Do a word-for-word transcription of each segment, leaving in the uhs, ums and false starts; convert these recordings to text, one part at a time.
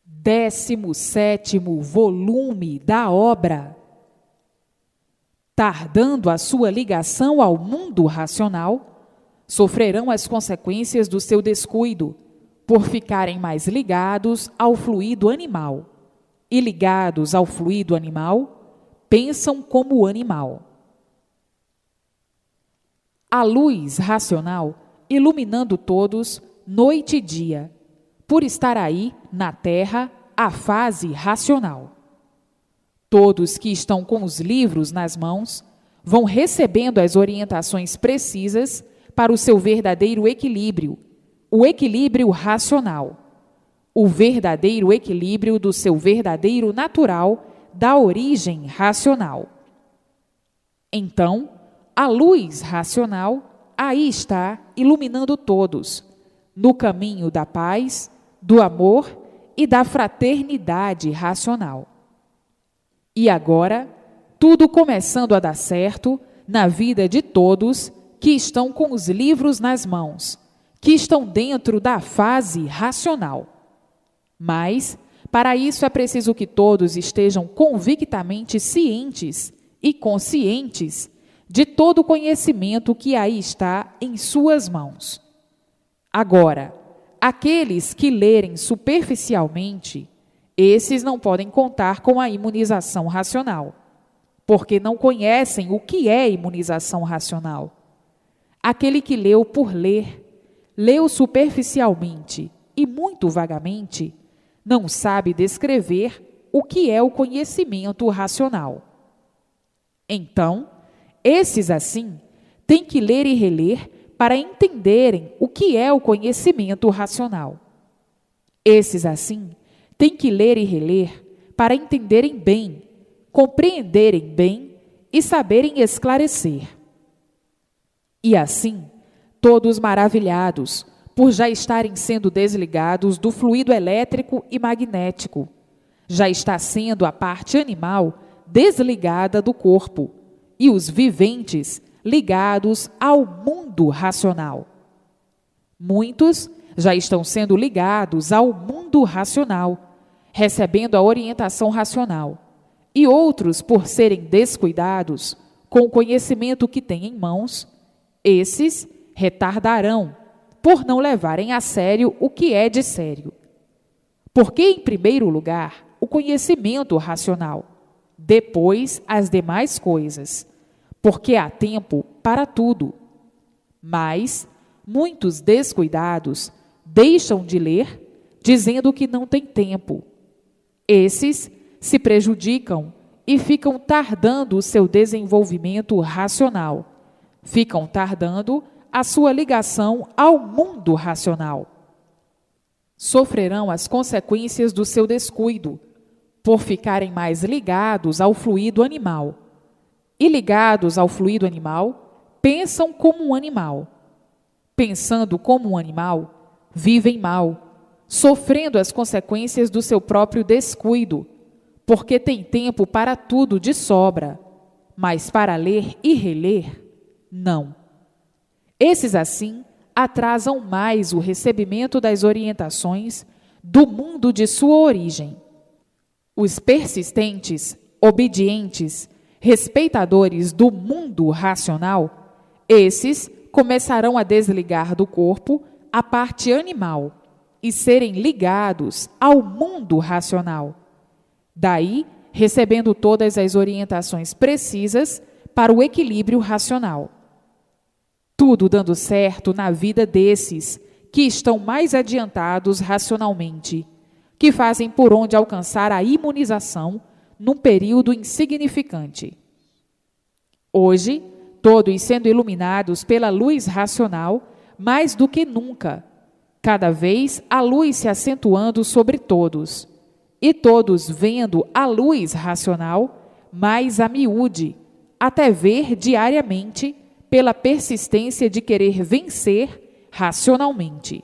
décimo sétimo volume da obra. Tardando a sua ligação ao mundo racional, sofrerão as consequências do seu descuido, por ficarem mais ligados ao fluido animal. E ligados ao fluido animal, pensam como o animal. A luz racional, iluminando todos, noite e dia, por estar aí, na Terra, a fase racional. Todos que estão com os livros nas mãos vão recebendo as orientações precisas para o seu verdadeiro equilíbrio, o equilíbrio racional, o verdadeiro equilíbrio do seu verdadeiro natural, da origem racional. Então, a luz racional aí está iluminando todos, no caminho da paz, do amor e da fraternidade racional. E agora, tudo começando a dar certo na vida de todos que estão com os livros nas mãos, que estão dentro da fase racional. Mas, para isso é preciso que todos estejam convictamente cientes e conscientes de todo o conhecimento que aí está em suas mãos. Agora, aqueles que lerem superficialmente, esses não podem contar com a imunização racional, porque não conhecem o que é imunização racional. Aquele que leu por ler, leu superficialmente e muito vagamente, não sabe descrever o que é o conhecimento racional. Então, esses assim têm que ler e reler para entenderem o que é o conhecimento racional. Esses assim têm que ler e reler para entenderem bem, compreenderem bem e saberem esclarecer. E assim, todos maravilhados, por já estarem sendo desligados do fluido elétrico e magnético, já está sendo a parte animal desligada do corpo, e os viventes ligados ao mundo racional. Muitos já estão sendo ligados ao mundo racional, recebendo a orientação racional, e outros, por serem descuidados com o conhecimento que têm em mãos, esses retardarão, por não levarem a sério o que é de sério. Porque, em primeiro lugar, o conhecimento racional, depois as demais coisas, porque há tempo para tudo. Mas muitos descuidados deixam de ler, dizendo que não tem tempo. Esses se prejudicam e ficam tardando o seu desenvolvimento racional, ficam tardando a sua ligação ao mundo racional. Sofrerão as consequências do seu descuido, por ficarem mais ligados ao fluido animal. E ligados ao fluido animal, pensam como um animal. Pensando como um animal, vivem mal, sofrendo as consequências do seu próprio descuido, porque tem tempo para tudo de sobra, mas para ler e reler, não. Esses, assim, atrasam mais o recebimento das orientações do mundo de sua origem. Os persistentes, obedientes, respeitadores do mundo racional, esses começarão a desligar do corpo a parte animal e serem ligados ao mundo racional. Daí, recebendo todas as orientações precisas para o equilíbrio racional. Tudo dando certo na vida desses que estão mais adiantados racionalmente, que fazem por onde alcançar a imunização num período insignificante. Hoje, todos sendo iluminados pela luz racional, mais do que nunca, cada vez a luz se acentuando sobre todos, e todos vendo a luz racional mais a miúde, até ver diariamente pela persistência de querer vencer racionalmente.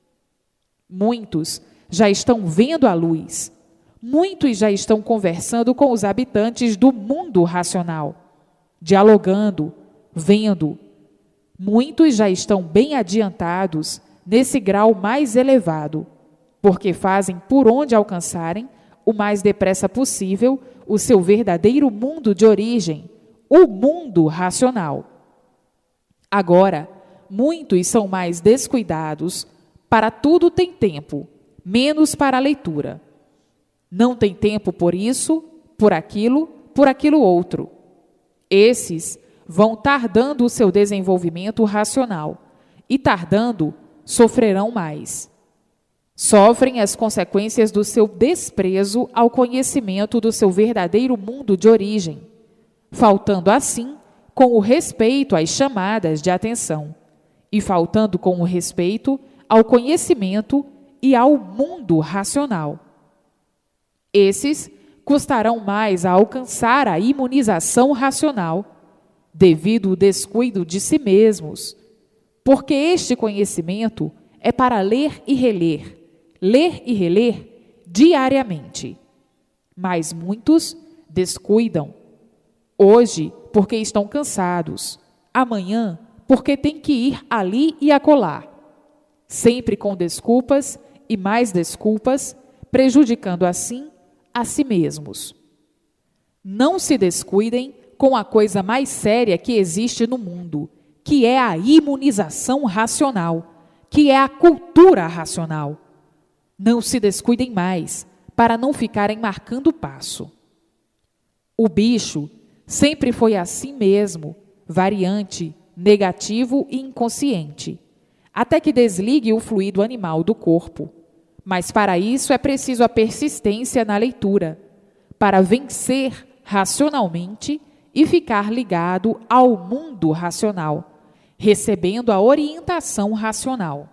Muitos já estão vendo a luz, muitos já estão conversando com os habitantes do mundo racional, dialogando, vendo. Muitos já estão bem adiantados nesse grau mais elevado, porque fazem por onde alcançarem, o mais depressa possível, o seu verdadeiro mundo de origem, o mundo racional. Agora, muitos são mais descuidados, para tudo tem tempo, menos para a leitura. Não tem tempo por isso, por aquilo, por aquilo outro. Esses vão tardando o seu desenvolvimento racional, e tardando, sofrerão mais. Sofrem as consequências do seu desprezo ao conhecimento do seu verdadeiro mundo de origem, faltando assim com o respeito às chamadas de atenção, e faltando com o respeito ao conhecimento e ao mundo racional. Esses custarão mais a alcançar a imunização racional, devido ao descuido de si mesmos, porque este conhecimento é para ler e reler, ler e reler diariamente. Mas muitos descuidam. Hoje, porque estão cansados. Amanhã, porque têm que ir ali e acolá. Sempre com desculpas e mais desculpas, prejudicando assim a si mesmos. Não se descuidem com a coisa mais séria que existe no mundo, que é a imunização racional, que é a cultura racional. Não se descuidem mais, para não ficarem marcando o passo. O bicho sempre foi assim mesmo, variante, negativo e inconsciente, até que desligue o fluido animal do corpo. Mas para isso é preciso a persistência na leitura, para vencer racionalmente e ficar ligado ao mundo racional, recebendo a orientação racional.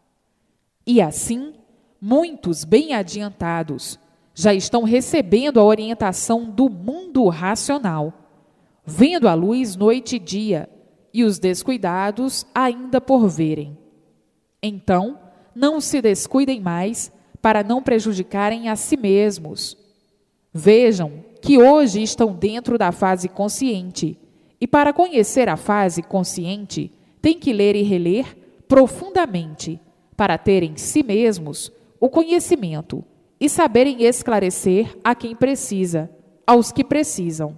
E assim, muitos bem adiantados já estão recebendo a orientação do mundo racional, vendo a luz noite e dia, e os descuidados ainda por verem. Então, não se descuidem mais para não prejudicarem a si mesmos. Vejam que hoje estão dentro da fase consciente, e para conhecer a fase consciente, tem que ler e reler profundamente, para terem em si mesmos o conhecimento e saberem esclarecer a quem precisa, aos que precisam.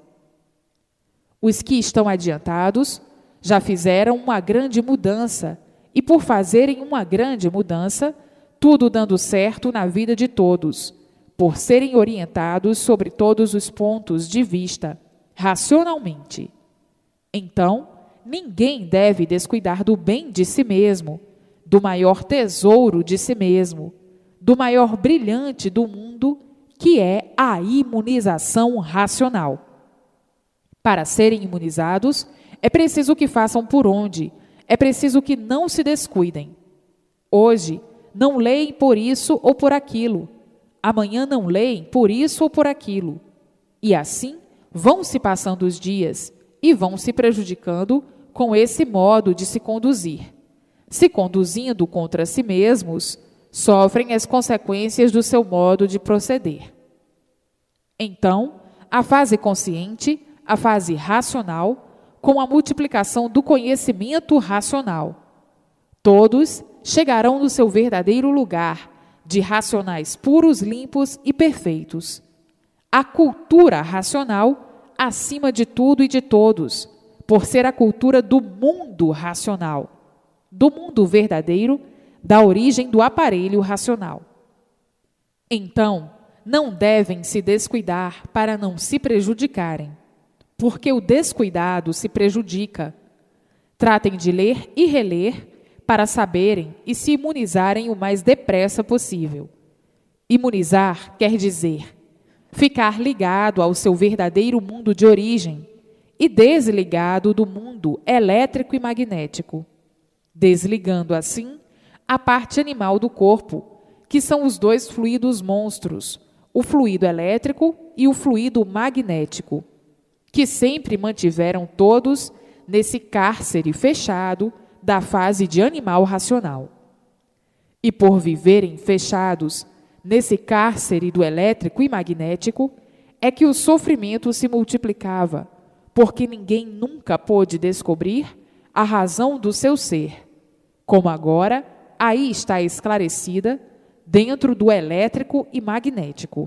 Os que estão adiantados já fizeram uma grande mudança, e por fazerem uma grande mudança, tudo dando certo na vida de todos, por serem orientados sobre todos os pontos de vista, racionalmente. Então, ninguém deve descuidar do bem de si mesmo, do maior tesouro de si mesmo, do maior brilhante do mundo, que é a imunização racional. Para serem imunizados, é preciso que façam por onde, é preciso que não se descuidem. Hoje, não leem por isso ou por aquilo. Amanhã não leem por isso ou por aquilo. E assim, vão se passando os dias e vão se prejudicando com esse modo de se conduzir. Se conduzindo contra si mesmos, sofrem as consequências do seu modo de proceder. Então, a fase consciente, a fase racional, com a multiplicação do conhecimento racional. Todos chegarão no seu verdadeiro lugar, de racionais puros, limpos e perfeitos. A cultura racional, acima de tudo e de todos, por ser a cultura do mundo racional, do mundo verdadeiro, da origem do aparelho racional. Então, não devem se descuidar para não se prejudicarem, porque o descuidado se prejudica. Tratem de ler e reler para saberem e se imunizarem o mais depressa possível. Imunizar quer dizer ficar ligado ao seu verdadeiro mundo de origem e desligado do mundo elétrico e magnético, desligando assim a parte animal do corpo, que são os dois fluidos monstros, o fluido elétrico e o fluido magnético, que sempre mantiveram todos nesse cárcere fechado da fase de animal racional. E por viverem fechados nesse cárcere do elétrico e magnético, é que o sofrimento se multiplicava, porque ninguém nunca pôde descobrir a razão do seu ser. Como agora, aí está esclarecida, dentro do elétrico e magnético.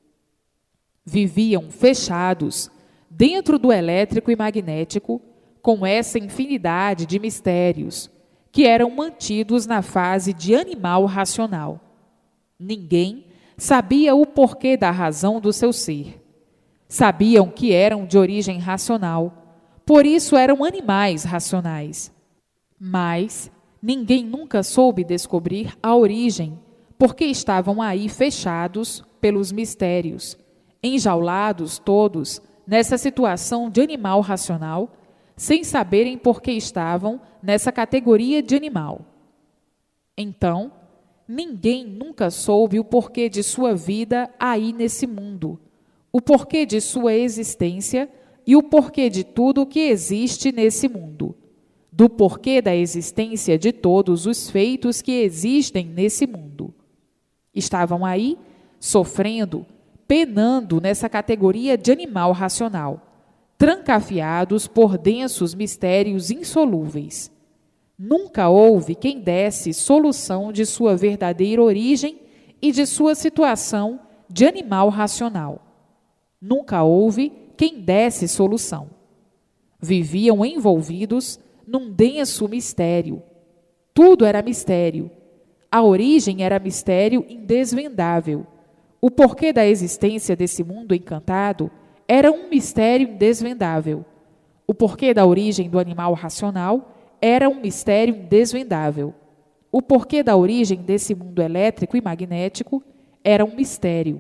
Viviam fechados dentro do elétrico e magnético, com essa infinidade de mistérios que eram mantidos na fase de animal racional. Ninguém sabia o porquê da razão do seu ser. Sabiam que eram de origem racional, por isso eram animais racionais. Mas ninguém nunca soube descobrir a origem, porque estavam aí fechados pelos mistérios, enjaulados todos nessa situação de animal racional, sem saberem por que estavam nessa categoria de animal. Então, ninguém nunca soube o porquê de sua vida aí nesse mundo, o porquê de sua existência e o porquê de tudo o que existe nesse mundo, do porquê da existência de todos os feitos que existem nesse mundo. Estavam aí sofrendo, penando nessa categoria de animal racional, trancafiados por densos mistérios insolúveis. Nunca houve quem desse solução de sua verdadeira origem e de sua situação de animal racional. Nunca houve quem desse solução. Viviam envolvidos num denso mistério. Tudo era mistério. A origem era mistério indesvendável. O porquê da existência desse mundo encantado era um mistério indesvendável. O porquê da origem do animal racional era um mistério indesvendável. O porquê da origem desse mundo elétrico e magnético era um mistério.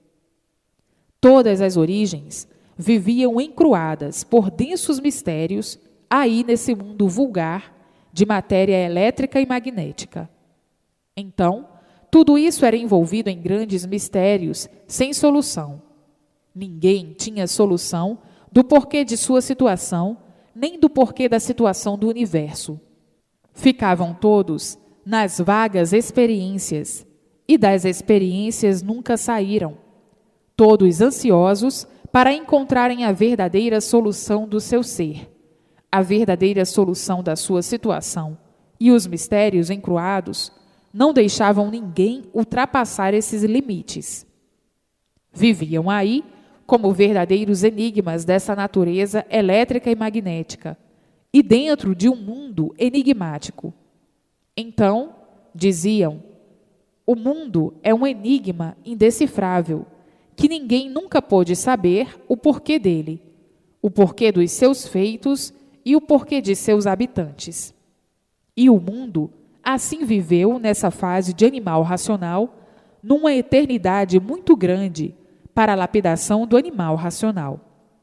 Todas as origens viviam encruadas por densos mistérios aí nesse mundo vulgar de matéria elétrica e magnética. Então, tudo isso era envolvido em grandes mistérios sem solução. Ninguém tinha solução do porquê de sua situação, nem do porquê da situação do universo. Ficavam todos nas vagas experiências, e das experiências nunca saíram, todos ansiosos para encontrarem a verdadeira solução do seu ser, a verdadeira solução da sua situação, e os mistérios encruados não deixavam ninguém ultrapassar esses limites. Viviam aí como verdadeiros enigmas dessa natureza elétrica e magnética, e dentro de um mundo enigmático. Então, diziam, o mundo é um enigma indecifrável, que ninguém nunca pôde saber o porquê dele, o porquê dos seus feitos e o porquê de seus habitantes. E o mundo assim viveu nessa fase de animal racional, numa eternidade muito grande para a lapidação do animal racional.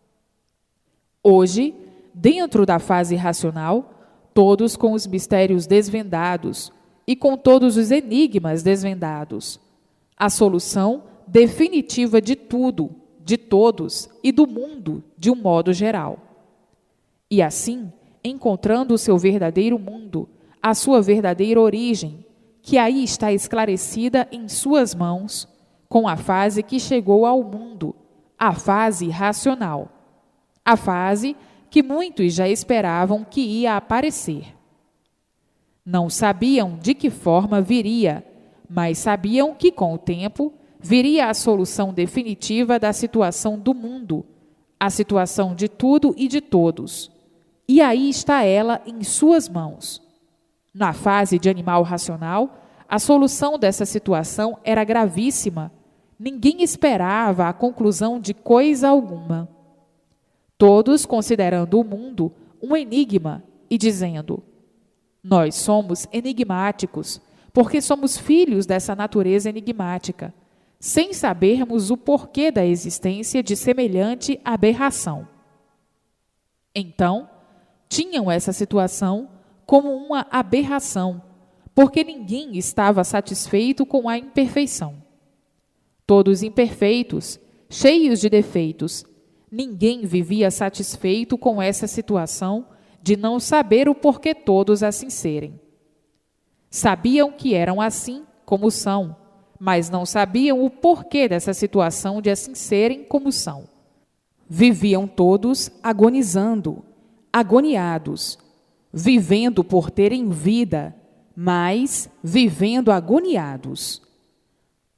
Hoje, dentro da fase racional, todos com os mistérios desvendados e com todos os enigmas desvendados, a solução definitiva de tudo, de todos e do mundo de um modo geral. E assim, encontrando o seu verdadeiro mundo, a sua verdadeira origem, que aí está esclarecida em suas mãos, com a fase que chegou ao mundo, a fase racional, a fase que muitos já esperavam que ia aparecer. Não sabiam de que forma viria, mas sabiam que, com o tempo, viria a solução definitiva da situação do mundo, a situação de tudo e de todos. E aí está ela em suas mãos. Na fase de animal racional, a solução dessa situação era gravíssima. Ninguém esperava a conclusão de coisa alguma. Todos considerando o mundo um enigma e dizendo: nós somos enigmáticos, porque somos filhos dessa natureza enigmática, sem sabermos o porquê da existência de semelhante aberração. Então, tinham essa situação como uma aberração, porque ninguém estava satisfeito com a imperfeição. Todos imperfeitos, cheios de defeitos, ninguém vivia satisfeito com essa situação de não saber o porquê todos assim serem. Sabiam que eram assim como são, mas não sabiam o porquê dessa situação de assim serem como são. Viviam todos agonizando, agoniados, vivendo por terem vida, mas vivendo agoniados.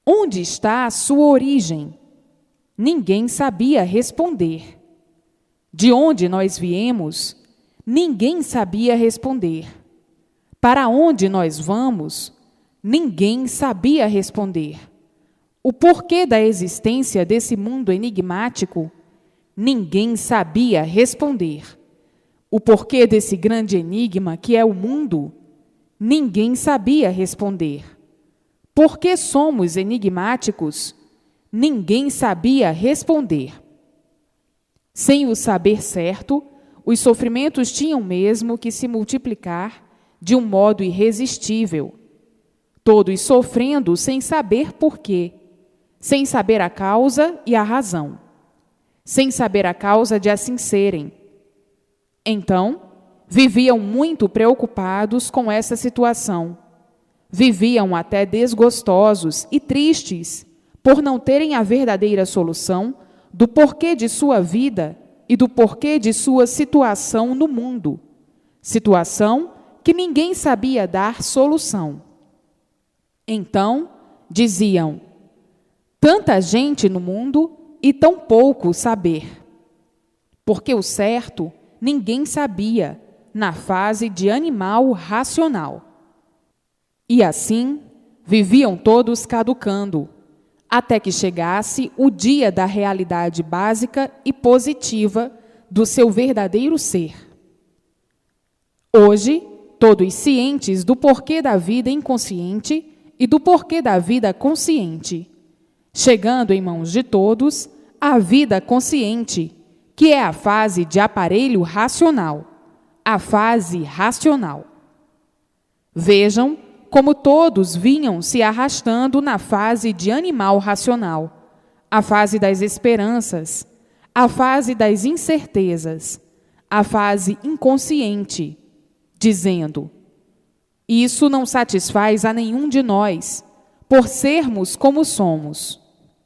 Onde está a sua origem? Ninguém sabia responder. De onde nós viemos? Ninguém sabia responder. Para onde nós vamos? Ninguém sabia responder. O porquê da existência desse mundo enigmático? Ninguém sabia responder. O porquê desse grande enigma que é o mundo? Ninguém sabia responder. Por que somos enigmáticos? Ninguém sabia responder. Sem o saber certo, os sofrimentos tinham mesmo que se multiplicar de um modo irresistível, todos sofrendo sem saber por quê, sem saber a causa e a razão, sem saber a causa de assim serem. Então, viviam muito preocupados com essa situação. Viviam até desgostosos e tristes por não terem a verdadeira solução do porquê de sua vida e do porquê de sua situação no mundo, situação que ninguém sabia dar solução. Então, diziam, tanta gente no mundo e tão pouco saber. Porque o certo ninguém sabia na fase de animal racional. E assim, viviam todos caducando, até que chegasse o dia da realidade básica e positiva do seu verdadeiro ser. Hoje, todos cientes do porquê da vida inconsciente e do porquê da vida consciente, chegando em mãos de todos a vida consciente, que é a fase de aparelho racional, a fase racional. Vejam como todos vinham se arrastando na fase de animal racional, a fase das esperanças, a fase das incertezas, a fase inconsciente, dizendo, isso não satisfaz a nenhum de nós, por sermos como somos.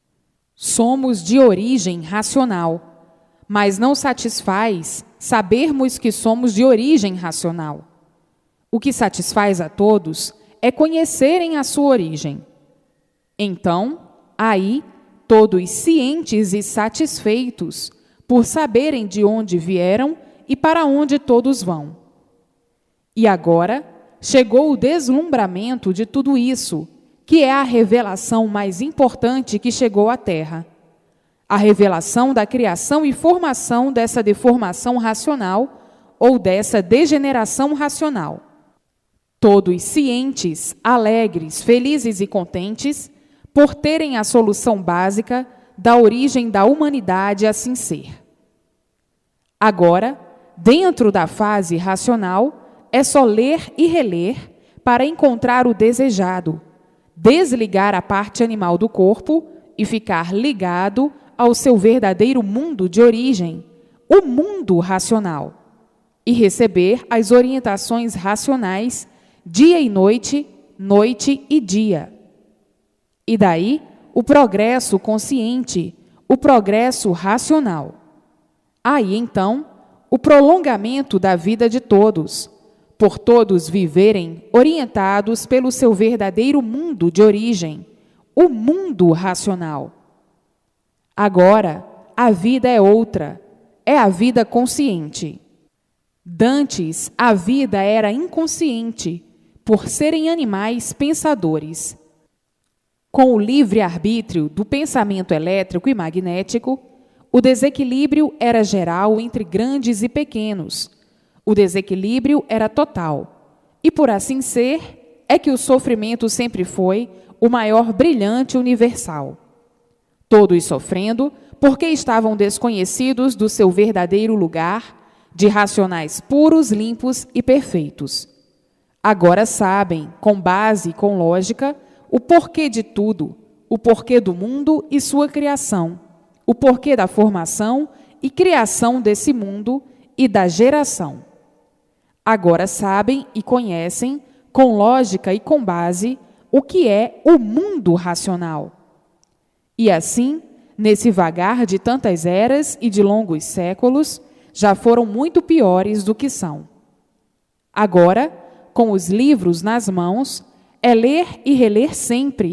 Somos de origem racional, mas não satisfaz sabermos que somos de origem racional. O que satisfaz a todos é conhecerem a sua origem. Então, aí, todos cientes e satisfeitos por saberem de onde vieram e para onde todos vão. E agora chegou o deslumbramento de tudo isso, que é a revelação mais importante que chegou à Terra. A revelação da criação e formação dessa deformação racional ou dessa degeneração racional. Todos cientes, alegres, felizes e contentes por terem a solução básica da origem da humanidade assim ser. Agora, dentro da fase racional, é só ler e reler para encontrar o desejado, desligar a parte animal do corpo e ficar ligado ao seu verdadeiro mundo de origem, o mundo racional, e receber as orientações racionais dia e noite, noite e dia. E daí, o progresso consciente, o progresso racional. Aí, então, o prolongamento da vida de todos, por todos viverem orientados pelo seu verdadeiro mundo de origem, o mundo racional. Agora, a vida é outra, é a vida consciente. Dantes, a vida era inconsciente, por serem animais pensadores. Com o livre-arbítrio do pensamento elétrico e magnético, o desequilíbrio era geral entre grandes e pequenos. O desequilíbrio era total. E por assim ser, é que o sofrimento sempre foi o maior brilhante universal. Todos sofrendo porque estavam desconhecidos do seu verdadeiro lugar de racionais puros, limpos e perfeitos. Agora sabem, com base e com lógica, o porquê de tudo, o porquê do mundo e sua criação, o porquê da formação e criação desse mundo e da geração. Agora sabem e conhecem, com lógica e com base, o que é o mundo racional. E assim, nesse vagar de tantas eras e de longos séculos, já foram muito piores do que são. Agora, com os livros nas mãos, é ler e reler sempre,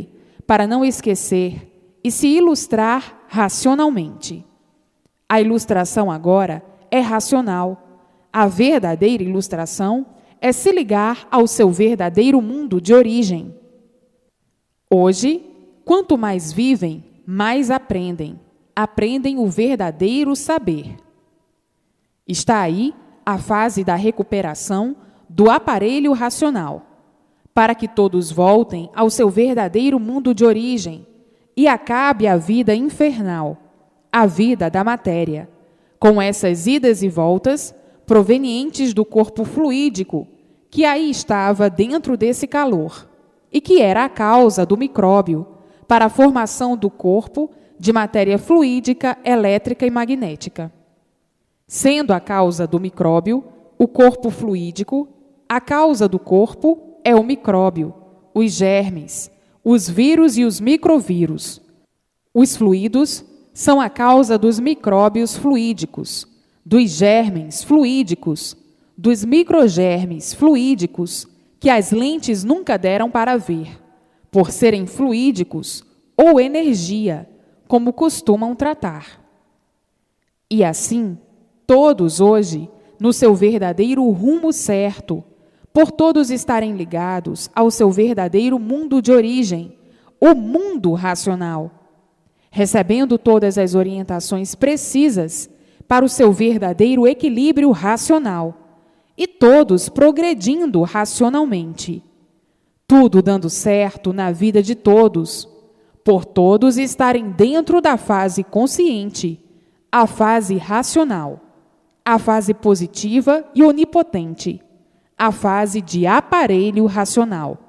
para não esquecer e se ilustrar racionalmente. A ilustração agora é racional. A verdadeira ilustração é se ligar ao seu verdadeiro mundo de origem. Hoje, quanto mais vivem, mais aprendem. Aprendem o verdadeiro saber. Está aí a fase da recuperação do aparelho racional, para que todos voltem ao seu verdadeiro mundo de origem e acabe a vida infernal, a vida da matéria, com essas idas e voltas provenientes do corpo fluídico que aí estava dentro desse calor e que era a causa do micróbio para a formação do corpo de matéria fluídica, elétrica e magnética. Sendo a causa do micróbio o corpo fluídico, a causa do corpo é o micróbio, os germes, os vírus e os microvírus. Os fluidos são a causa dos micróbios fluídicos, dos germes fluídicos, dos microgermes fluídicos, que as lentes nunca deram para ver, por serem fluídicos ou energia, como costumam tratar. E assim, todos hoje, no seu verdadeiro rumo certo, por todos estarem ligados ao seu verdadeiro mundo de origem, o mundo racional, recebendo todas as orientações precisas para o seu verdadeiro equilíbrio racional, e todos progredindo racionalmente, tudo dando certo na vida de todos, por todos estarem dentro da fase consciente, a fase racional, a fase positiva e onipotente, a fase de aparelho racional.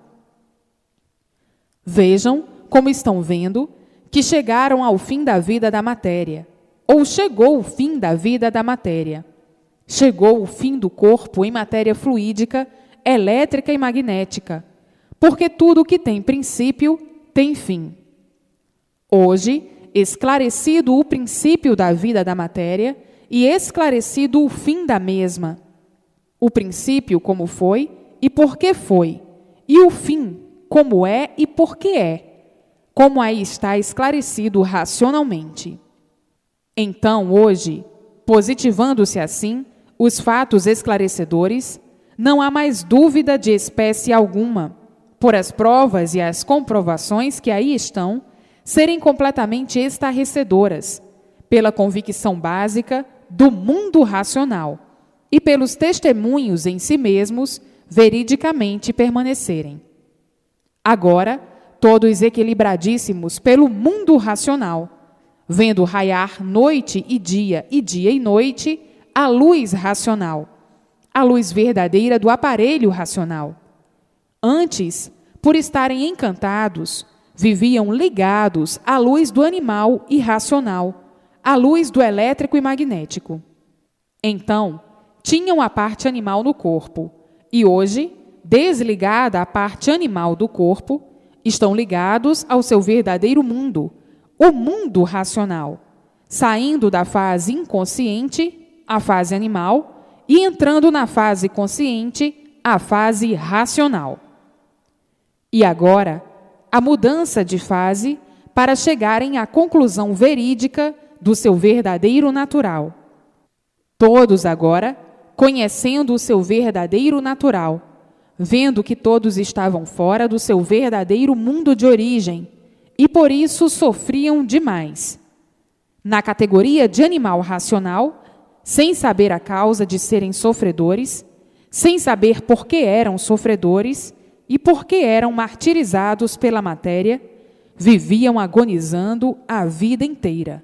Vejam como estão vendo que chegaram ao fim da vida da matéria, ou chegou o fim da vida da matéria. Chegou o fim do corpo em matéria fluídica, elétrica e magnética, porque tudo que tem princípio tem fim. Hoje, esclarecido o princípio da vida da matéria e esclarecido o fim da mesma, o princípio como foi e por que foi, e o fim como é e por que é, como aí está esclarecido racionalmente. Então, hoje, positivando-se assim os fatos esclarecedores, não há mais dúvida de espécie alguma, por as provas e as comprovações que aí estão serem completamente estarrecedoras, pela convicção básica do mundo racional e pelos testemunhos em si mesmos veridicamente permanecerem. Agora, todos equilibradíssimos pelo mundo racional, vendo raiar noite e dia e dia e noite a luz racional, a luz verdadeira do aparelho racional. Antes, por estarem encantados, viviam ligados à luz do animal irracional, à luz do elétrico e magnético. Então, tinham a parte animal no corpo, e hoje, desligada a parte animal do corpo, estão ligados ao seu verdadeiro mundo, o mundo racional, saindo da fase inconsciente, a fase animal, e entrando na fase consciente, a fase racional. E agora, a mudança de fase para chegarem à conclusão verídica do seu verdadeiro natural. Todos agora, conhecendo o seu verdadeiro natural, vendo que todos estavam fora do seu verdadeiro mundo de origem e por isso sofriam demais. Na categoria de animal racional, sem saber a causa de serem sofredores, sem saber por que eram sofredores e por que eram martirizados pela matéria, viviam agonizando a vida inteira.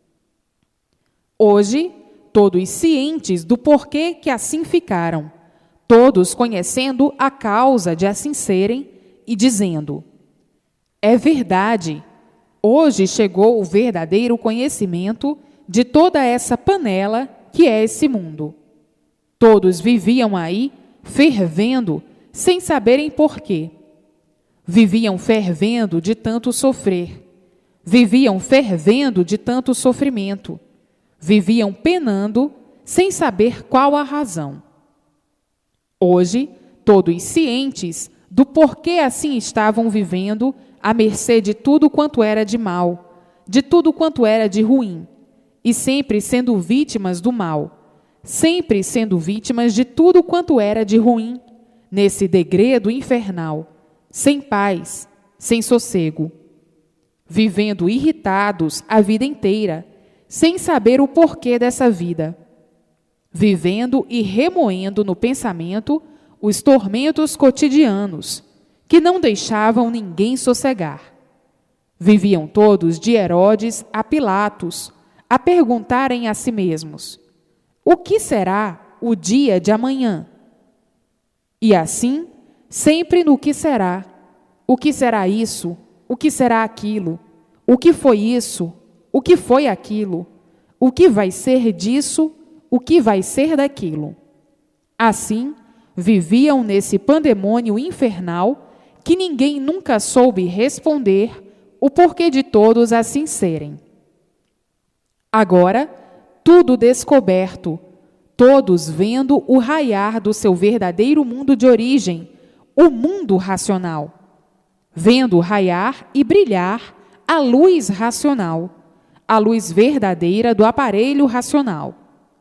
Hoje, todos cientes do porquê que assim ficaram, todos conhecendo a causa de assim serem e dizendo: é verdade, hoje chegou o verdadeiro conhecimento de toda essa panela que é esse mundo. Todos viviam aí fervendo sem saberem porquê. Viviam fervendo de tanto sofrer. Viviam fervendo de tanto sofrimento. Viviam penando sem saber qual a razão. Hoje, todos cientes do porquê assim estavam vivendo à mercê de tudo quanto era de mal, de tudo quanto era de ruim, e sempre sendo vítimas do mal, sempre sendo vítimas de tudo quanto era de ruim, nesse degredo infernal, sem paz, sem sossego, vivendo irritados a vida inteira, sem saber o porquê dessa vida, vivendo e remoendo no pensamento os tormentos cotidianos, que não deixavam ninguém sossegar. Viviam todos de Herodes a Pilatos, a perguntarem a si mesmos: o que será o dia de amanhã? E assim, sempre no que será, o que será isso, o que será aquilo, o que foi isso, o que foi aquilo, o que vai ser disso, o que vai ser daquilo. Assim, viviam nesse pandemônio infernal que ninguém nunca soube responder o porquê de todos assim serem. Agora, tudo descoberto, todos vendo o raiar do seu verdadeiro mundo de origem, o mundo racional, vendo raiar e brilhar a luz racional, a luz verdadeira do aparelho racional.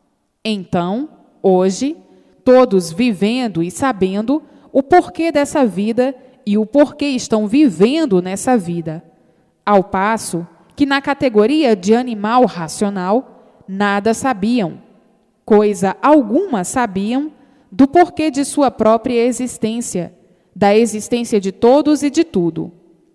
Então, hoje, todos vivendo e sabendo o porquê dessa vida e o porquê estão vivendo nessa vida, ao passo que na categoria de animal racional nada sabiam, coisa alguma sabiam do porquê de sua própria existência, da existência de todos e de tudo.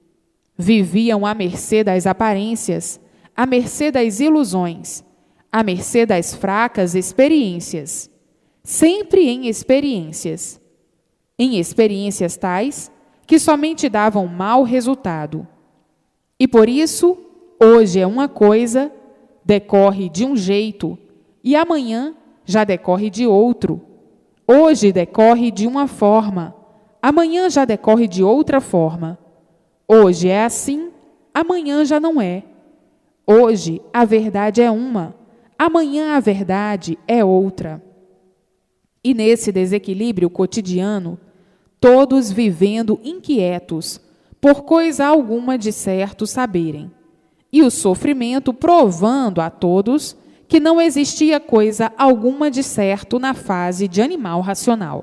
Viviam à mercê das aparências, à mercê das ilusões, à mercê das fracas experiências, sempre em experiências, em experiências tais que somente davam mau resultado. E por isso, hoje é uma coisa, decorre de um jeito, e amanhã já decorre de outro. Hoje decorre de uma forma, amanhã já decorre de outra forma. Hoje é assim, amanhã já não é. Hoje a verdade é uma, amanhã a verdade é outra. E nesse desequilíbrio cotidiano, todos vivendo inquietos, por coisa alguma de certo saberem, e o sofrimento provando a todos que não existia coisa alguma de certo na fase de animal racional.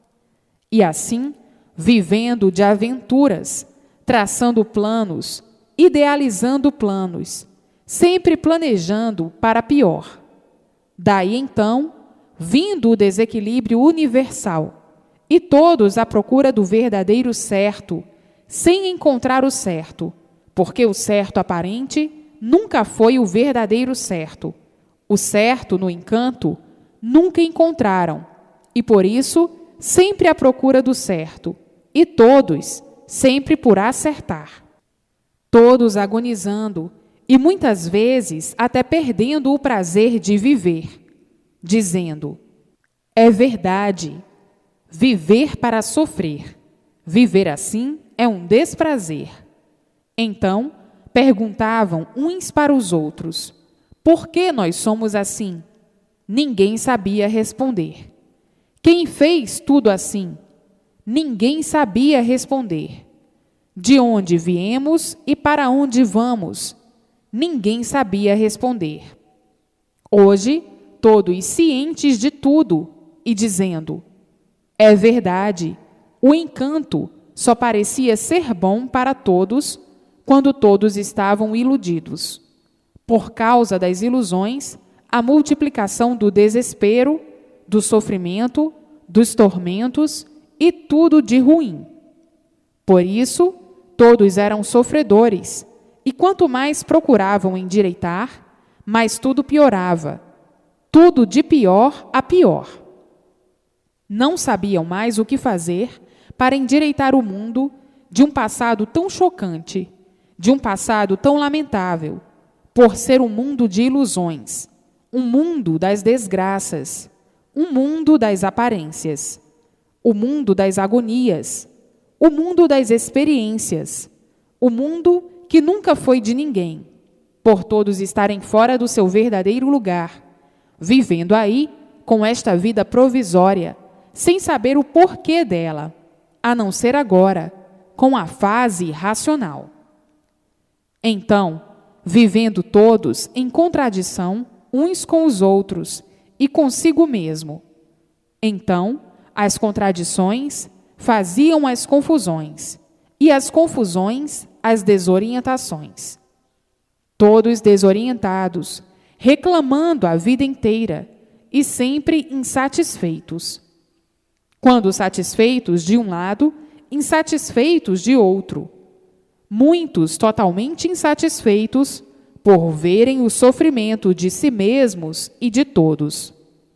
E assim, vivendo de aventuras, traçando planos, idealizando planos, sempre planejando para pior. Daí então, vindo o desequilíbrio universal, e todos à procura do verdadeiro certo, sem encontrar o certo, porque o certo aparente nunca foi o verdadeiro certo. O certo, no encanto, nunca encontraram, e por isso, sempre à procura do certo, e todos, sempre por acertar. Todos agonizando, e muitas vezes até perdendo o prazer de viver, dizendo: é verdade, viver para sofrer, viver assim é um desprazer. Então, perguntavam uns para os outros: por que nós somos assim? Ninguém sabia responder. Quem fez tudo assim? Ninguém sabia responder. De onde viemos e para onde vamos? Ninguém sabia responder. Hoje, todos cientes de tudo e dizendo: é verdade, o encanto só parecia ser bom para todos quando todos estavam iludidos. Por causa das ilusões, a multiplicação do desespero, do sofrimento, dos tormentos e tudo de ruim. Por isso, todos eram sofredores, e quanto mais procuravam endireitar, mais tudo piorava, tudo de pior a pior. Não sabiam mais o que fazer para endireitar o mundo de um passado tão chocante, de um passado tão lamentável, por ser um mundo de ilusões, um mundo das desgraças, um mundo das aparências, o mundo das agonias, o mundo das experiências, o mundo que nunca foi de ninguém, por todos estarem fora do seu verdadeiro lugar, vivendo aí com esta vida provisória, sem saber o porquê dela, a não ser agora, com a fase racional. Então, vivendo todos em contradição uns com os outros e consigo mesmo, então as contradições faziam as confusões, e as confusões as desorientações. Todos desorientados, reclamando a vida inteira e sempre insatisfeitos. Quando satisfeitos de um lado, insatisfeitos de outro. Muitos totalmente insatisfeitos por verem o sofrimento de si mesmos e de todos.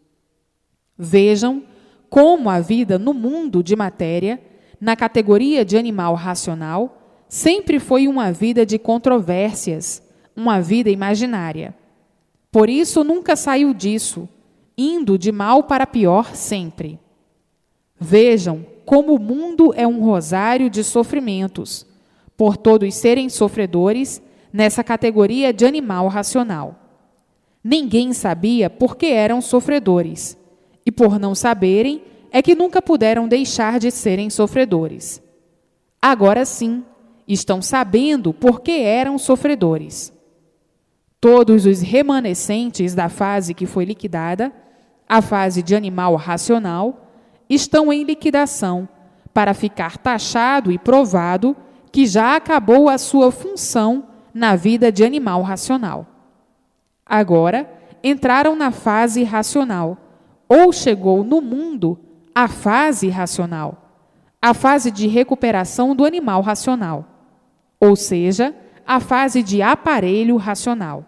Vejam como a vida no mundo de matéria, na categoria de animal racional, sempre foi uma vida de controvérsias, uma vida imaginária. Por isso nunca saiu disso, indo de mal para pior sempre. Vejam como o mundo é um rosário de sofrimentos, por todos serem sofredores nessa categoria de animal racional. Ninguém sabia por que eram sofredores, e por não saberem é que nunca puderam deixar de serem sofredores. Agora sim, estão sabendo por que eram sofredores. Todos os remanescentes da fase que foi liquidada, a fase de animal racional, estão em liquidação para ficar taxado e provado que já acabou a sua função na vida de animal racional. Agora, entraram na fase racional, ou chegou no mundo a fase racional, a fase de recuperação do animal racional, ou seja, a fase de aparelho racional.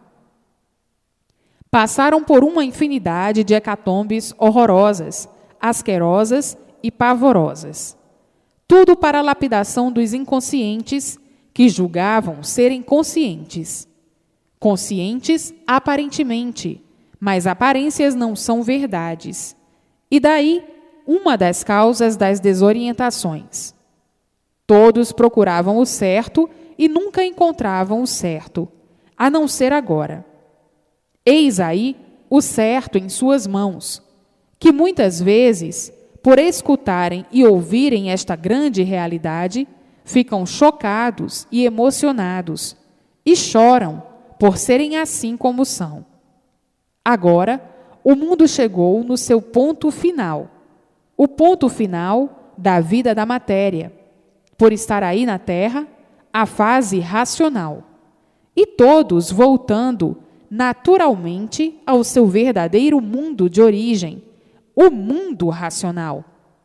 Passaram por uma infinidade de hecatombes horrorosas, asquerosas e pavorosas. Tudo para a lapidação dos inconscientes que julgavam serem conscientes. Conscientes aparentemente, mas aparências não são verdades. E daí, uma das causas das desorientações. Todos procuravam o certo e nunca encontravam o certo, a não ser agora. Eis aí o certo em suas mãos, que muitas vezes, por escutarem e ouvirem esta grande realidade, ficam chocados e emocionados e choram por serem assim como são. Agora, o mundo chegou no seu ponto final, o ponto final da vida da matéria, por estar aí na Terra, a fase racional, e todos voltando naturalmente ao seu verdadeiro mundo de origem, o mundo racional.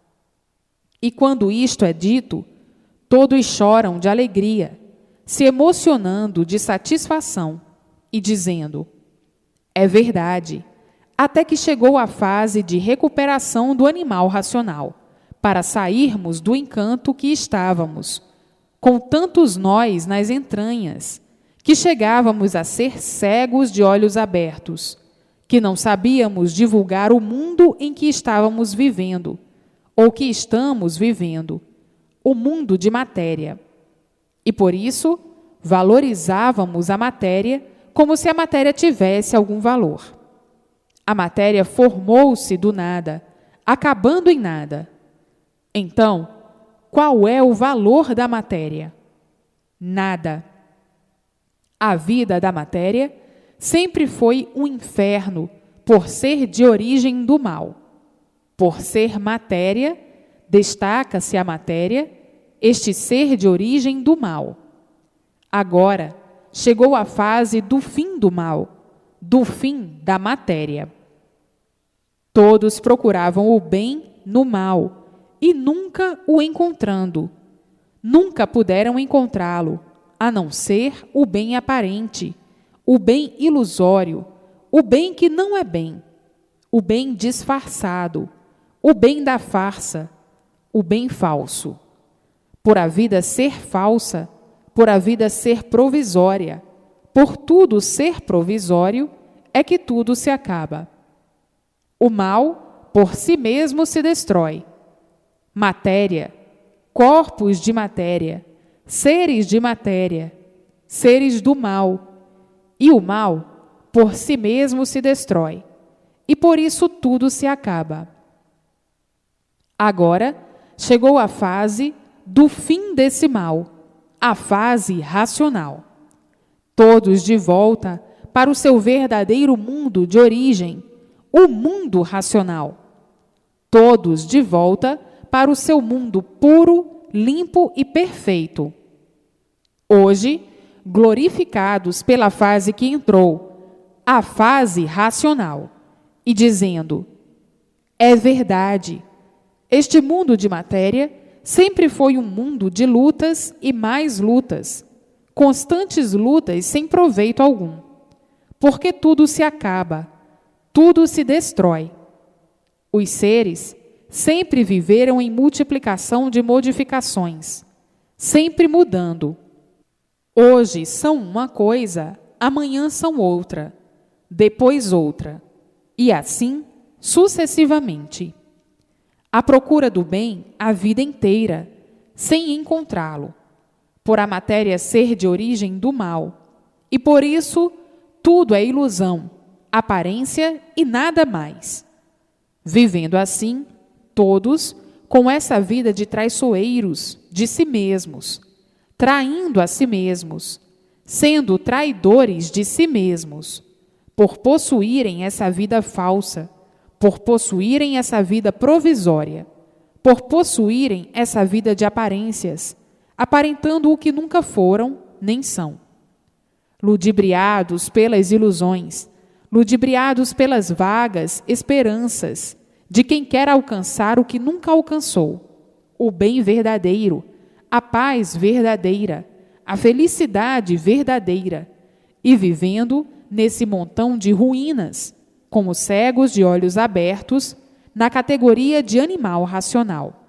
E quando isto é dito, todos choram de alegria, se emocionando de satisfação e dizendo: é verdade, até que chegou a fase de recuperação do animal racional, para sairmos do encanto que estávamos, com tantos nós nas entranhas, que chegávamos a ser cegos de olhos abertos, que não sabíamos divulgar o mundo em que estávamos vivendo, ou que estamos vivendo, o mundo de matéria. E por isso, valorizávamos a matéria como se a matéria tivesse algum valor. A matéria formou-se do nada, acabando em nada. Então, qual é o valor da matéria? Nada. A vida da matéria sempre foi um inferno por ser de origem do mal. Por ser matéria, destaca-se a matéria, este ser de origem do mal. Agora, chegou a fase do fim do mal, do fim da matéria. Todos procuravam o bem no mal e nunca o encontrando. Nunca puderam encontrá-lo, a não ser o bem aparente, o bem ilusório, o bem que não é bem, o bem disfarçado, o bem da farsa, o bem falso. Por a vida ser falsa, por a vida ser provisória, por tudo ser provisório, é que tudo se acaba. O mal, por si mesmo, se destrói. Matéria, corpos de matéria, seres de matéria, seres do mal. E o mal, por si mesmo, se destrói. E por isso tudo se acaba. Agora, chegou a fase do fim desse mal, a fase racional. Todos de volta para o seu verdadeiro mundo de origem, o mundo racional. Todos de volta para o seu mundo puro, limpo e perfeito. Hoje, glorificados pela fase que entrou, a fase racional, e dizendo: é verdade, este mundo de matéria sempre foi um mundo de lutas e mais lutas, constantes lutas sem proveito algum, porque tudo se acaba, tudo se destrói. Os seres sempre viveram em multiplicação de modificações, sempre mudando. Hoje são uma coisa, amanhã são outra, depois outra, e assim sucessivamente. À procura do bem a vida inteira, sem encontrá-lo, por a matéria ser de origem do mal, e por isso tudo é ilusão, aparência e nada mais. Vivendo assim, todos com essa vida de traiçoeiros de si mesmos, traindo a si mesmos, sendo traidores de si mesmos, por possuírem essa vida falsa, por possuírem essa vida provisória, por possuírem essa vida de aparências, aparentando o que nunca foram nem são. Ludibriados pelas ilusões, ludibriados pelas vagas esperanças de quem quer alcançar o que nunca alcançou, o bem verdadeiro, a paz verdadeira, a felicidade verdadeira, e vivendo nesse montão de ruínas, como cegos de olhos abertos, na categoria de animal racional.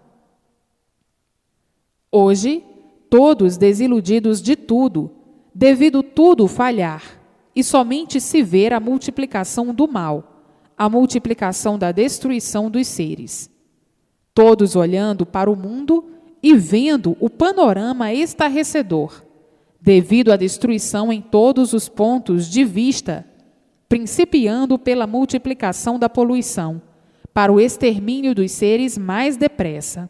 Hoje, todos desiludidos de tudo, devido tudo falhar, e somente se ver a multiplicação do mal, a multiplicação da destruição dos seres. Todos olhando para o mundo e vendo o panorama estarrecedor, devido à destruição em todos os pontos de vista, principiando pela multiplicação da poluição, para o extermínio dos seres mais depressa.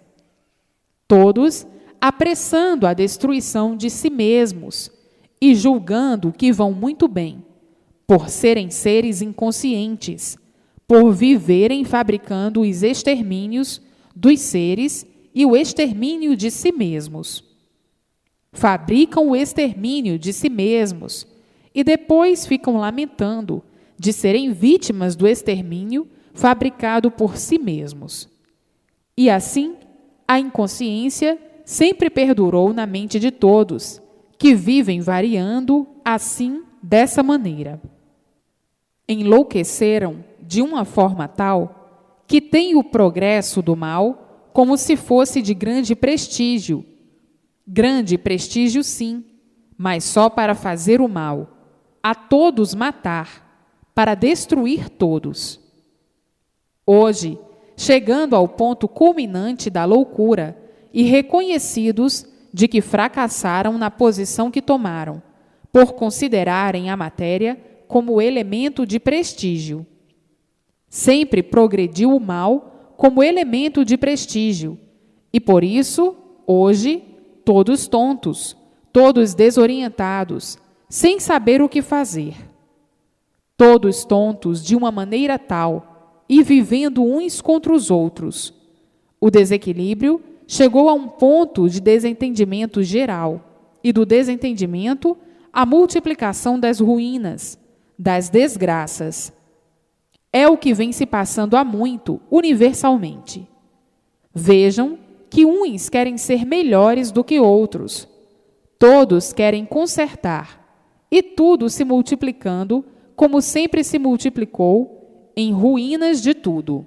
Todos apressando a destruição de si mesmos e julgando que vão muito bem, por serem seres inconscientes, por viverem fabricando os extermínios dos seres e o extermínio de si mesmos. Fabricam o extermínio de si mesmos e depois ficam lamentando de serem vítimas do extermínio fabricado por si mesmos. E assim, a inconsciência sempre perdurou na mente de todos, que vivem variando assim, dessa maneira. Enlouqueceram de uma forma tal que têm o progresso do mal como se fosse de grande prestígio. Grande prestígio, sim, mas só para fazer o mal, a todos matar, para destruir todos. Hoje, chegando ao ponto culminante da loucura e reconhecidos de que fracassaram na posição que tomaram, por considerarem a matéria como elemento de prestígio. Sempre progrediu o mal como elemento de prestígio, e por isso, hoje, todos tontos, todos desorientados, sem saber o que fazer. Todos tontos de uma maneira tal e vivendo uns contra os outros. O desequilíbrio chegou a um ponto de desentendimento geral, e do desentendimento a multiplicação das ruínas, das desgraças. É o que vem se passando há muito, universalmente. Vejam que uns querem ser melhores do que outros. Todos querem consertar, e tudo se multiplicando, como sempre se multiplicou, em ruínas de tudo.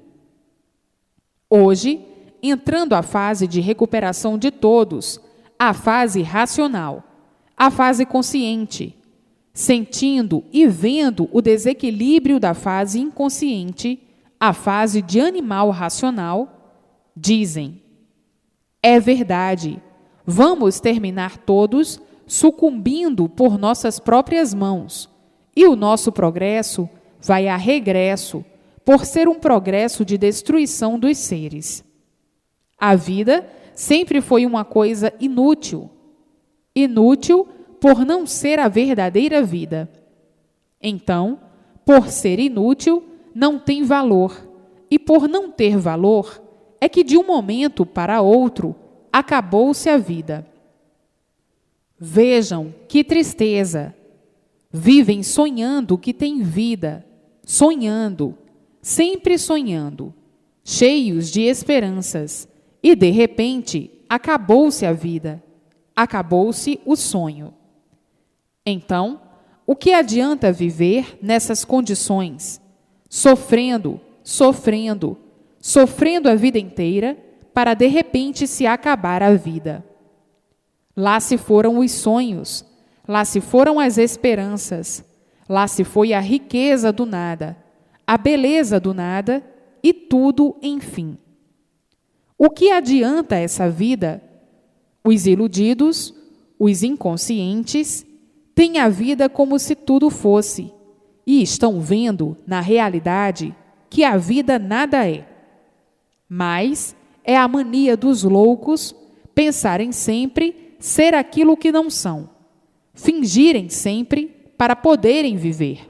Hoje, entrando a fase de recuperação de todos, a fase racional, a fase consciente, sentindo e vendo o desequilíbrio da fase inconsciente, a fase de animal racional, dizem: é verdade, vamos terminar todos sucumbindo por nossas próprias mãos, e o nosso progresso vai a regresso, por ser um progresso de destruição dos seres. A vida sempre foi uma coisa inútil. Inútil por não ser a verdadeira vida. Então, por ser inútil, não tem valor. E por não ter valor, é que de um momento para outro, acabou-se a vida. Vejam que tristeza! Vivem sonhando que têm vida, sonhando, sempre sonhando, cheios de esperanças, e de repente acabou-se a vida, acabou-se o sonho. Então, o que adianta viver nessas condições, sofrendo, sofrendo, sofrendo a vida inteira, para de repente se acabar a vida? Lá se foram os sonhos, lá se foram as esperanças, lá se foi a riqueza do nada, a beleza do nada e tudo, enfim. O que adianta essa vida? Os iludidos, os inconscientes, têm a vida como se tudo fosse e estão vendo, na realidade, que a vida nada é. Mas é a mania dos loucos pensarem sempre ser aquilo que não são, fingirem sempre para poderem viver.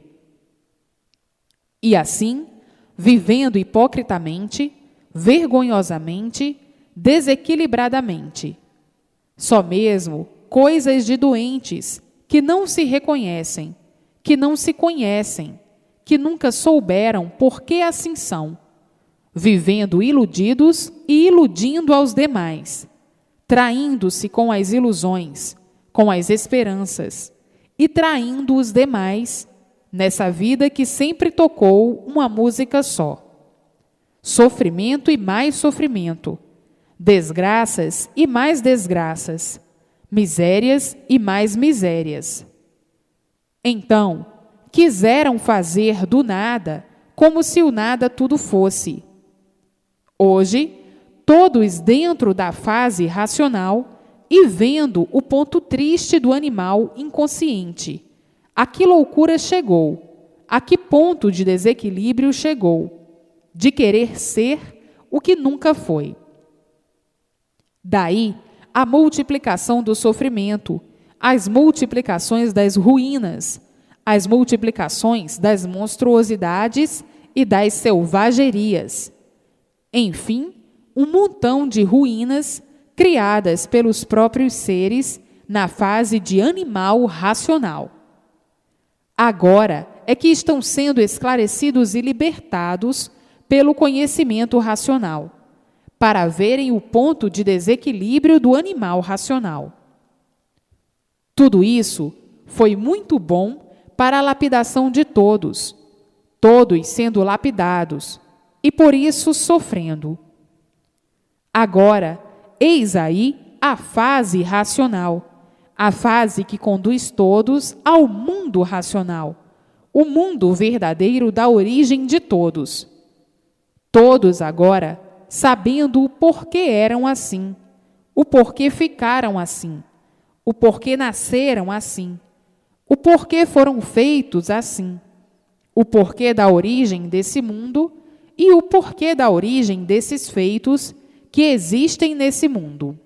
E assim, vivendo hipocritamente, vergonhosamente, desequilibradamente. Só mesmo coisas de doentes que não se reconhecem, que não se conhecem, que nunca souberam por que assim são, vivendo iludidos e iludindo aos demais, traindo-se com as ilusões, com as esperanças, e traindo os demais nessa vida que sempre tocou uma música só. Sofrimento e mais sofrimento, desgraças e mais desgraças, misérias e mais misérias. Então, quiseram fazer do nada como se o nada tudo fosse. Hoje, todos dentro da fase racional e vendo o ponto triste do animal inconsciente. A que loucura chegou? A que ponto de desequilíbrio chegou? De querer ser o que nunca foi. Daí a multiplicação do sofrimento, as multiplicações das ruínas, as multiplicações das monstruosidades e das selvagerias. Enfim, um montão de ruínas criadas pelos próprios seres na fase de animal racional. Agora é que estão sendo esclarecidos e libertados pelo conhecimento racional, para verem o ponto de desequilíbrio do animal racional. Tudo isso foi muito bom para a lapidação de todos, todos sendo lapidados, e por isso sofrendo. Agora, eis aí a fase racional, a fase que conduz todos ao mundo racional, o mundo verdadeiro da origem de todos. Todos agora sabendo o porquê eram assim, o porquê ficaram assim, o porquê nasceram assim, o porquê foram feitos assim, o porquê da origem desse mundo e o porquê da origem desses feitos que existem nesse mundo.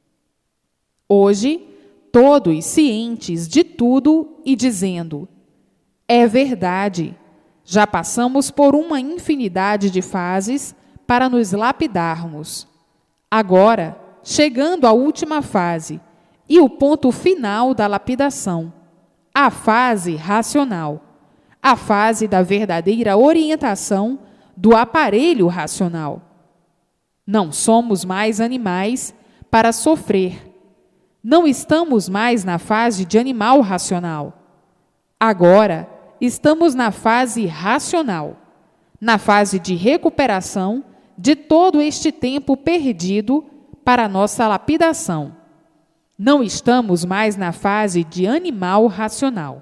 Hoje, todos cientes de tudo e dizendo: é verdade, já passamos por uma infinidade de fases para nos lapidarmos. Agora, chegando à última fase e o ponto final da lapidação, a fase racional, a fase da verdadeira orientação do aparelho racional. Não somos mais animais para sofrer. Não estamos mais na fase de animal racional. Agora, estamos na fase racional, na fase de recuperação de todo este tempo perdido para nossa lapidação. Não estamos mais na fase de animal racional.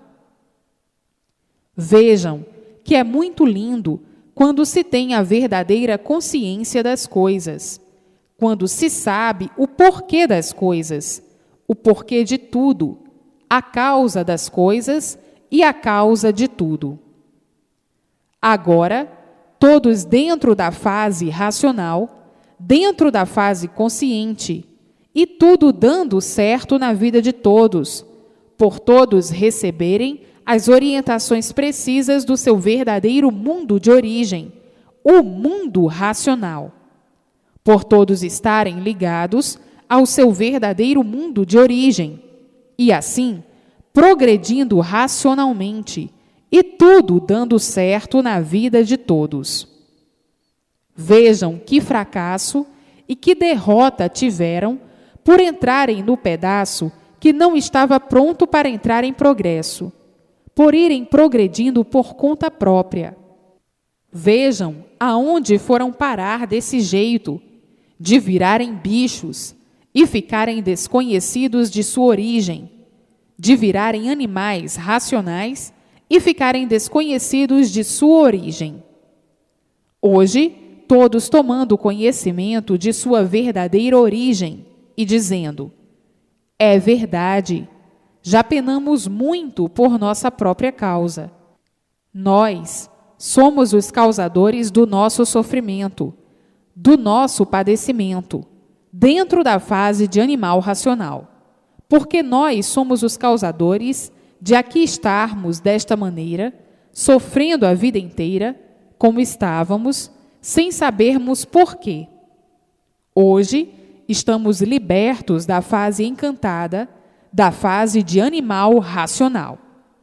Vejam que é muito lindo quando se tem a verdadeira consciência das coisas, quando se sabe o porquê das coisas, o porquê de tudo, a causa das coisas e a causa de tudo. Agora, todos dentro da fase racional, dentro da fase consciente, e tudo dando certo na vida de todos, por todos receberem as orientações precisas do seu verdadeiro mundo de origem, o mundo racional. Por todos estarem ligados ao seu verdadeiro mundo de origem, e assim, progredindo racionalmente, e tudo dando certo na vida de todos. Vejam que fracasso e que derrota tiveram por entrarem no pedaço que não estava pronto para entrar em progresso, por irem progredindo por conta própria. Vejam aonde foram parar desse jeito, de virarem bichos e ficarem desconhecidos de sua origem, de virarem animais racionais e ficarem desconhecidos de sua origem. Hoje, todos tomando conhecimento de sua verdadeira origem e dizendo: é verdade, já penamos muito por nossa própria causa. Nós somos os causadores do nosso sofrimento, do nosso padecimento, dentro da fase de animal racional, porque nós somos os causadores de aqui estarmos desta maneira, sofrendo a vida inteira, como estávamos, sem sabermos por quê. Hoje, estamos libertos da fase encantada, da fase de animal racional.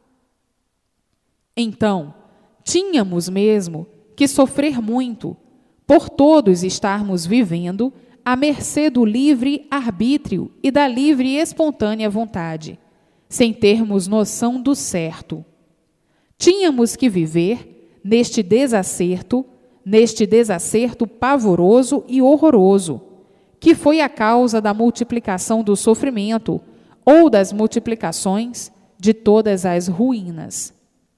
Então, tínhamos mesmo que sofrer muito, por todos estarmos vivendo à mercê do livre arbítrio e da livre e espontânea vontade, sem termos noção do certo. Tínhamos que viver neste desacerto, neste desacerto pavoroso e horroroso, que foi a causa da multiplicação do sofrimento ou das multiplicações de todas as ruínas.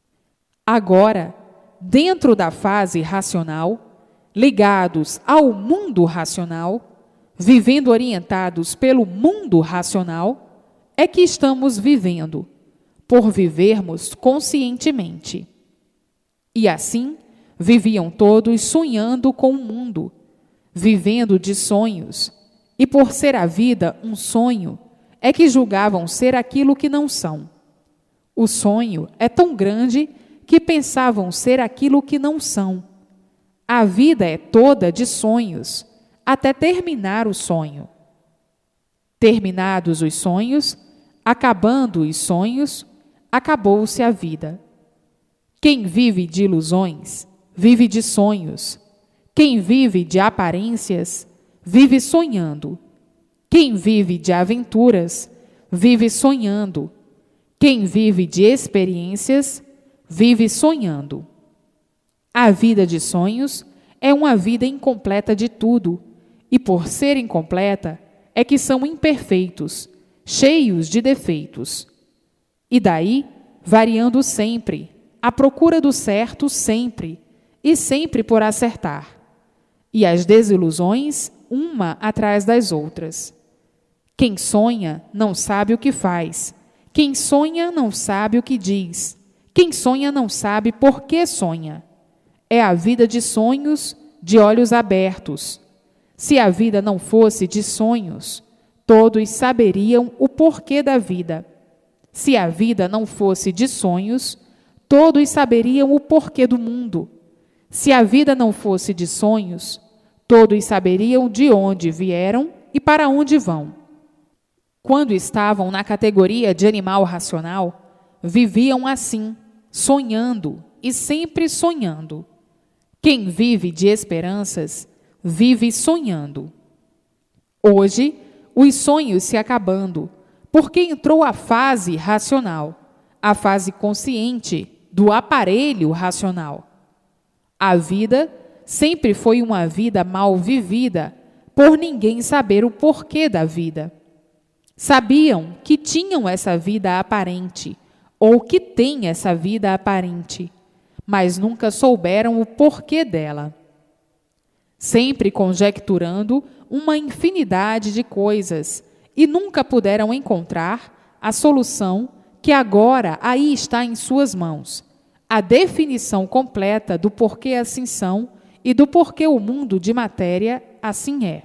Agora, dentro da fase racional, ligados ao mundo racional, vivendo orientados pelo mundo racional, é que estamos vivendo, por vivermos conscientemente. E assim, viviam todos sonhando com o mundo, vivendo de sonhos, e por ser a vida um sonho, é que julgavam ser aquilo que não são. O sonho é tão grande que pensavam ser aquilo que não são. A vida é toda de sonhos, até terminar o sonho. Terminados os sonhos, acabando os sonhos, acabou-se a vida. Quem vive de ilusões, vive de sonhos. Quem vive de aparências, vive sonhando. Quem vive de aventuras, vive sonhando. Quem vive de experiências, vive sonhando. A vida de sonhos é uma vida incompleta de tudo, e por ser incompleta, é que são imperfeitos, cheios de defeitos. E daí, variando sempre, à procura do certo sempre, e sempre por acertar. E as desilusões, uma atrás das outras. Quem sonha não sabe o que faz. Quem sonha não sabe o que diz. Quem sonha não sabe por que sonha. É a vida de sonhos, de olhos abertos. Se a vida não fosse de sonhos, todos saberiam o porquê da vida. Se a vida não fosse de sonhos, todos saberiam o porquê do mundo. Se a vida não fosse de sonhos, todos saberiam de onde vieram e para onde vão. Quando estavam na categoria de animal racional, viviam assim, sonhando e sempre sonhando. Quem vive de esperanças, vive sonhando. Hoje, os sonhos se acabando, porque entrou a fase racional, a fase consciente do aparelho racional. A vida sempre foi uma vida mal vivida, por ninguém saber o porquê da vida. Sabiam que tinham essa vida aparente, ou que têm essa vida aparente, mas nunca souberam o porquê dela. Sempre conjecturando uma infinidade de coisas, e nunca puderam encontrar a solução que agora aí está em suas mãos, a definição completa do porquê assim são e do porquê o mundo de matéria assim é.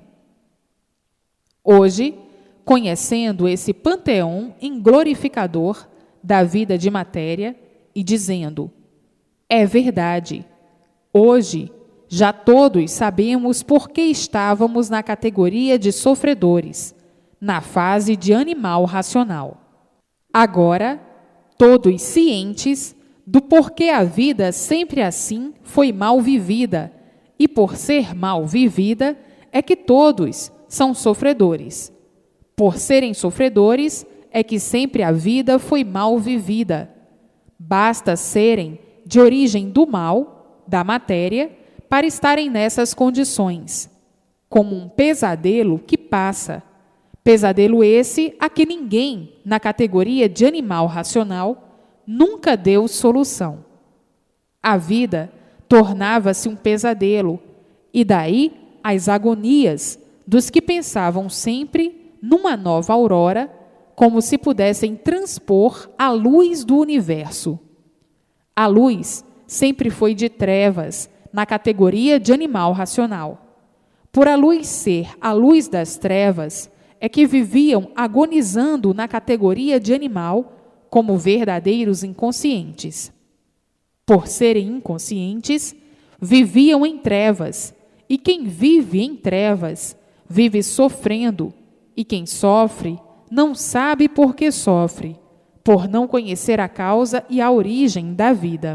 Hoje, conhecendo esse panteão inglorificador da vida de matéria e dizendo: é verdade, hoje já todos sabemos por que estávamos na categoria de sofredores, na fase de animal racional. Agora, todos cientes do porquê a vida sempre assim foi mal vivida, e por ser mal vivida é que todos são sofredores. Por serem sofredores é que sempre a vida foi mal vivida. Basta serem de origem do mal, da matéria, para estarem nessas condições, como um pesadelo que passa. Pesadelo esse a que ninguém, na categoria de animal racional, nunca deu solução. A vida tornava-se um pesadelo, e daí as agonias dos que pensavam sempre numa nova aurora, como se pudessem transpor a luz do universo. A luz sempre foi de trevas, na categoria de animal racional. Por a luz ser a luz das trevas, é que viviam agonizando na categoria de animal, como verdadeiros inconscientes. Por serem inconscientes, viviam em trevas, e quem vive em trevas, vive sofrendo, e quem sofre, não sabe por que sofre, por não conhecer a causa e a origem da vida.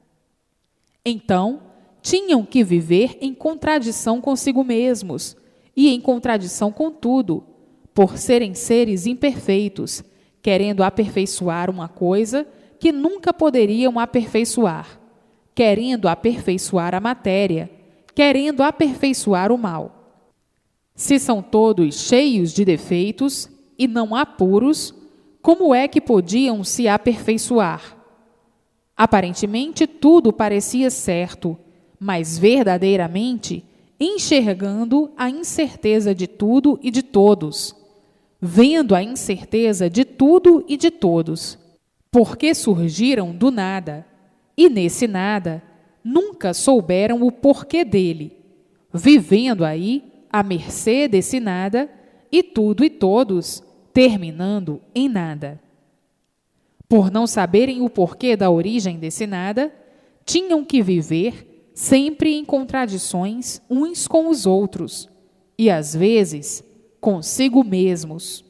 Então, tinham que viver em contradição consigo mesmos, e em contradição com tudo, por serem seres imperfeitos, querendo aperfeiçoar uma coisa que nunca poderiam aperfeiçoar, querendo aperfeiçoar a matéria, querendo aperfeiçoar o mal. Se são todos cheios de defeitos e não apuros, como é que podiam se aperfeiçoar? Aparentemente tudo parecia certo, mas verdadeiramente enxergando a incerteza de tudo e de todos, vendo a incerteza de tudo e de todos, porque surgiram do nada, e nesse nada nunca souberam o porquê dele, vivendo aí à mercê desse nada, e tudo e todos terminando em nada. Por não saberem o porquê da origem desse nada, tinham que viver sempre em contradições uns com os outros, e às vezes consigo mesmos.